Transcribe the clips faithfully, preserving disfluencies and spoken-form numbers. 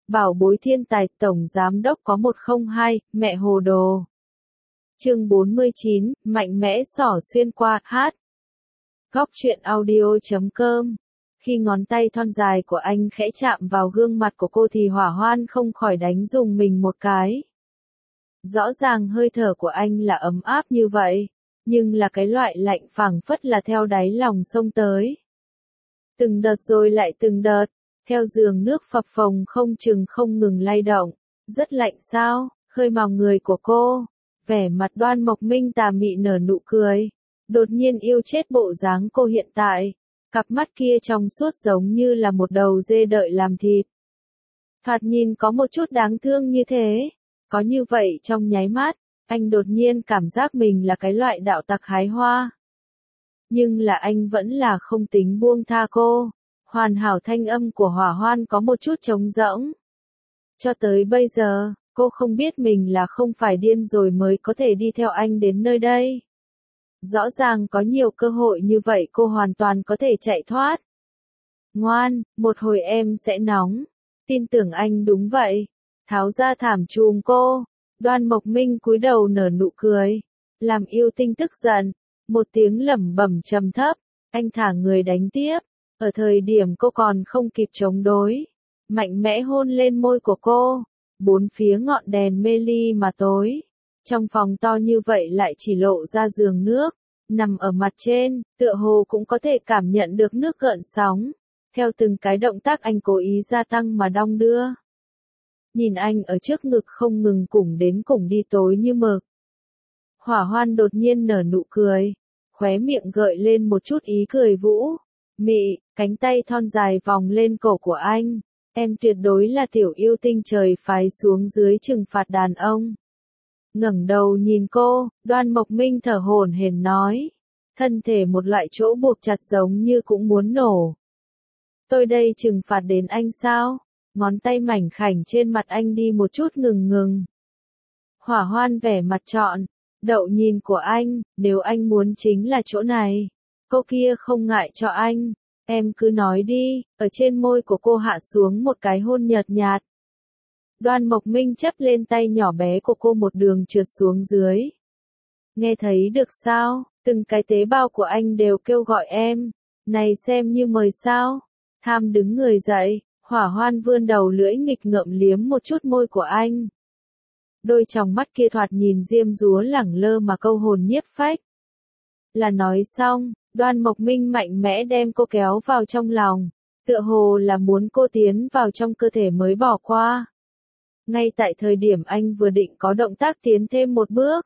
Bảo bối thiên tài tổng giám đốc có một không hai, mẹ hồ đồ. Chương bốn mươi chín, mạnh mẽ xỏ xuyên qua, hát. Góc truyện audio.com. Khi ngón tay thon dài của anh khẽ chạm vào gương mặt của cô thì Hỏa Hoan không khỏi đánh rùng mình một cái. Rõ ràng hơi thở của anh là ấm áp như vậy, nhưng là cái loại lạnh phảng phất là theo đáy lòng xông tới. Từng đợt rồi lại từng đợt, theo giường nước phập phồng không chừng không ngừng lay động. Rất lạnh sao, khơi mào người của cô. Vẻ mặt Đoan Mộc Minh tà mị nở nụ cười. Đột nhiên yêu chết bộ dáng cô hiện tại. Cặp mắt kia trong suốt giống như là một đầu dê đợi làm thịt. Thoạt nhìn có một chút đáng thương như thế. Có như vậy trong nháy mắt, anh đột nhiên cảm giác mình là cái loại đạo tặc hái hoa. Nhưng là anh vẫn là không tính buông tha cô. Hoàn hảo thanh âm của Hỏa Hoan có một chút trống rỗng. Cho tới bây giờ, cô không biết mình là không phải điên rồi mới có thể đi theo anh đến nơi đây. Rõ ràng có nhiều cơ hội như vậy cô hoàn toàn có thể chạy thoát. Ngoan, một hồi em sẽ nóng. Tin tưởng anh đúng vậy. Tháo ra thảm chùm cô. Đoan Mộc Minh cúi đầu nở nụ cười. Làm yêu tinh tức giận. Một tiếng lẩm bẩm trầm thấp. Anh thả người đánh tiếp. Ở thời điểm cô còn không kịp chống đối. Mạnh mẽ hôn lên môi của cô. Bốn phía ngọn đèn mê ly mà tối. Trong phòng to như vậy lại chỉ lộ ra giường nước. Nằm ở mặt trên, tựa hồ cũng có thể cảm nhận được nước gợn sóng. Theo từng cái động tác anh cố ý gia tăng mà đong đưa. Nhìn anh ở trước ngực không ngừng cùng đến cùng đi tối như mực. Hỏa Hoan đột nhiên nở nụ cười. Khóe miệng gợi lên một chút ý cười vũ. Mị, cánh tay thon dài vòng lên cổ của anh. Em tuyệt đối là tiểu yêu tinh trời phái xuống dưới trừng phạt đàn ông. Ngẩng đầu nhìn cô, Đoan Mộc Minh thở hổn hển nói. Thân thể một loại chỗ buộc chặt giống như cũng muốn nổ. Tôi đây trừng phạt đến anh sao? Ngón tay mảnh khảnh trên mặt anh đi một chút ngừng ngừng. Hỏa Hoan vẻ mặt trọn, đậu nhìn của anh, nếu anh muốn chính là chỗ này. Cô kia không ngại cho anh. Em cứ nói đi, ở trên môi của cô hạ xuống một cái hôn nhợt nhạt. Đoan Mộc Minh chấp lên tay nhỏ bé của cô một đường trượt xuống dưới. Nghe thấy được sao, từng cái tế bào của anh đều kêu gọi em. Này xem như mời sao. Tham đứng người dậy, Hỏa Hoan vươn đầu lưỡi nghịch ngợm liếm một chút môi của anh. Đôi tròng mắt kia thoạt nhìn diêm dúa lẳng lơ mà câu hồn nhiếp phách. Là nói xong, Đoan Mộc Minh mạnh mẽ đem cô kéo vào trong lòng, tựa hồ là muốn cô tiến vào trong cơ thể mới bỏ qua. Ngay tại thời điểm anh vừa định có động tác tiến thêm một bước.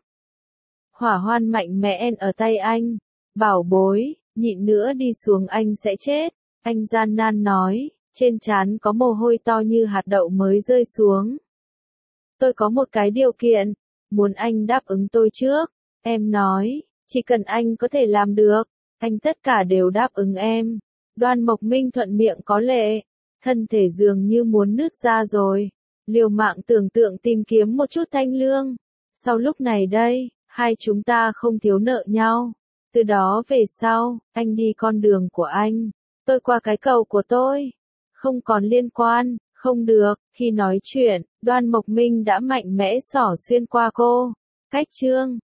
Hỏa Hoan mạnh mẽ en ở tay anh, bảo bối, nhịn nữa đi xuống anh sẽ chết, anh gian nan nói, trên trán có mồ hôi to như hạt đậu mới rơi xuống. Tôi có một cái điều kiện, muốn anh đáp ứng tôi trước, em nói. Chỉ cần anh có thể làm được, anh tất cả đều đáp ứng em. Đoan Mộc Minh thuận miệng có lệ, thân thể dường như muốn nứt ra rồi. Liều mạng tưởng tượng tìm kiếm một chút thanh lương. Sau lúc này đây, hai chúng ta không thiếu nợ nhau. Từ đó về sau, anh đi con đường của anh, tôi qua cái cầu của tôi. Không còn liên quan, không được. Khi nói chuyện, Đoan Mộc Minh đã mạnh mẽ xỏ xuyên qua cô. Cách chương